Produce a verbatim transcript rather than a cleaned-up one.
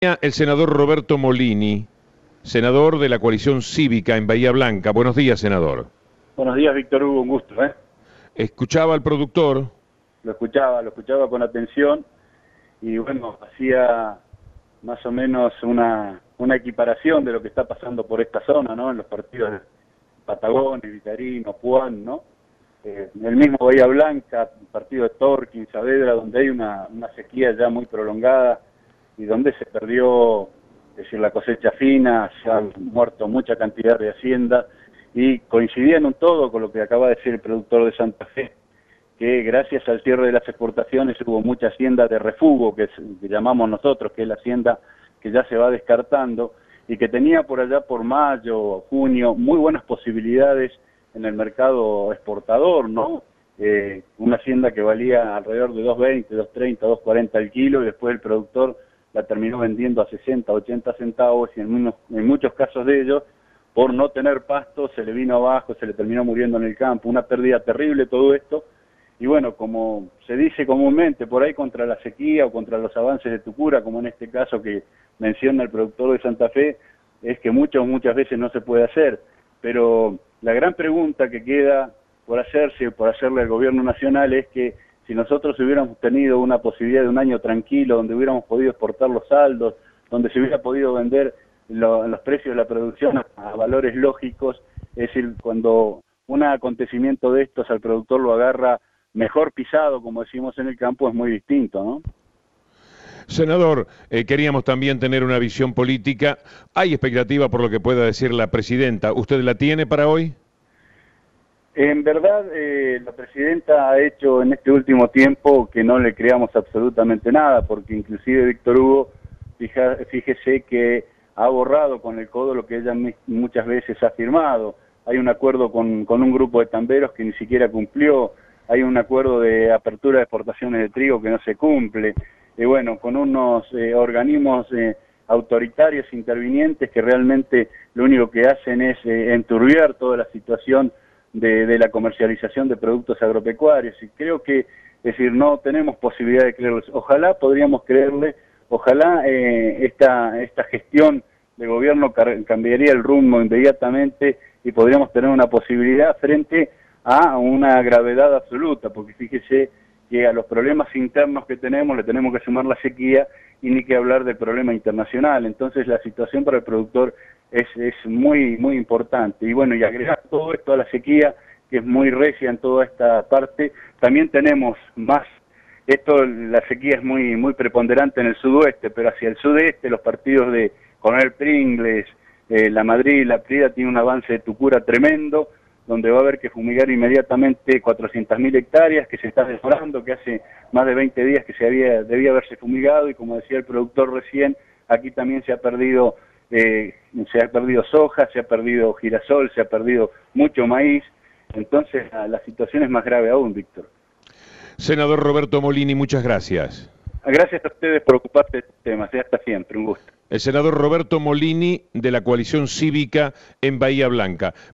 El senador Roberto Molini, senador de la coalición cívica en Bahía Blanca. Buenos días, senador. Buenos días, Víctor Hugo, un gusto, ¿eh? ¿Escuchaba al productor? Lo escuchaba, lo escuchaba con atención y bueno, hacía más o menos una, una equiparación de lo que está pasando por esta zona, ¿no? En los partidos de Patagones, Vitarino, Puan, ¿no? Eh, el mismo Bahía Blanca, el partido de Torquín, Saavedra, donde hay una, una sequía ya muy prolongada y donde se perdió, es decir, la cosecha fina, se han muerto mucha cantidad de haciendas y coincidía en un todo con lo que acaba de decir el productor de Santa Fe, que gracias al cierre de las exportaciones hubo mucha hacienda de refugo, que, es, que llamamos nosotros, que es la hacienda que ya se va descartando y que tenía por allá por mayo, junio, muy buenas posibilidades en el mercado exportador, ¿no? Eh, una hacienda que valía alrededor de dos veinte, dos treinta, dos cuarenta el kilo y después el productor la terminó vendiendo a sesenta, ochenta centavos y en, unos, en muchos casos de ellos, por no tener pasto, se le vino abajo, se le terminó muriendo en el campo, una pérdida terrible todo esto. Y bueno, como se dice comúnmente, por ahí contra la sequía o contra los avances de Tucura, como en este caso que menciona el productor de Santa Fe, es que muchas, muchas veces no se puede hacer. Pero la gran pregunta que queda por hacerse, por hacerle al gobierno nacional, es que si nosotros hubiéramos tenido una posibilidad de un año tranquilo, donde hubiéramos podido exportar los saldos, donde se hubiera podido vender lo, los precios de la producción a, a valores lógicos, es decir, cuando un acontecimiento de estos al productor lo agarra mejor pisado, como decimos en el campo, es muy distinto, ¿no? Senador, eh, queríamos también tener una visión política. ¿Hay expectativa por lo que pueda decir la presidenta? ¿Usted la tiene para hoy? En verdad, eh, la presidenta ha hecho en este último tiempo que no le creamos absolutamente nada, porque inclusive Víctor Hugo, fija, fíjese que ha borrado con el codo lo que ella muchas veces ha firmado. Hay un acuerdo con, con un grupo de tamberos que ni siquiera cumplió, hay un acuerdo de apertura de exportaciones de trigo que no se cumple, y bueno, con unos eh, organismos eh, autoritarios intervinientes que realmente lo único que hacen es eh, enturbiar toda la situación De, de la comercialización de productos agropecuarios, y creo que, es decir, no tenemos posibilidad de creerles. Ojalá podríamos creerle, ojalá eh, esta, esta gestión de gobierno cambiaría el rumbo inmediatamente y podríamos tener una posibilidad frente a una gravedad absoluta, porque fíjese que a los problemas internos que tenemos le tenemos que sumar la sequía y ni que hablar del problema internacional. Entonces la situación para el productor es, es muy muy importante. Y bueno, y agregar todo esto a la sequía, que es muy recia en toda esta parte, también tenemos más, esto, la sequía es muy muy preponderante en el sudoeste, pero hacia el sudeste los partidos de Coronel Pringles, eh, La Madrid, La Prida tienen un avance de Tucura tremendo, donde va a haber que fumigar inmediatamente cuatrocientas mil hectáreas, que se está demorando, que hace más de veinte días que se había debía haberse fumigado, y como decía el productor recién, aquí también se ha perdido eh, se ha perdido soja, se ha perdido girasol, se ha perdido mucho maíz, entonces la, la situación es más grave aún, Víctor. Senador Roberto Molini, muchas gracias. Gracias a ustedes por ocuparse de este tema, hasta siempre, un gusto. El senador Roberto Molini de la coalición cívica en Bahía Blanca.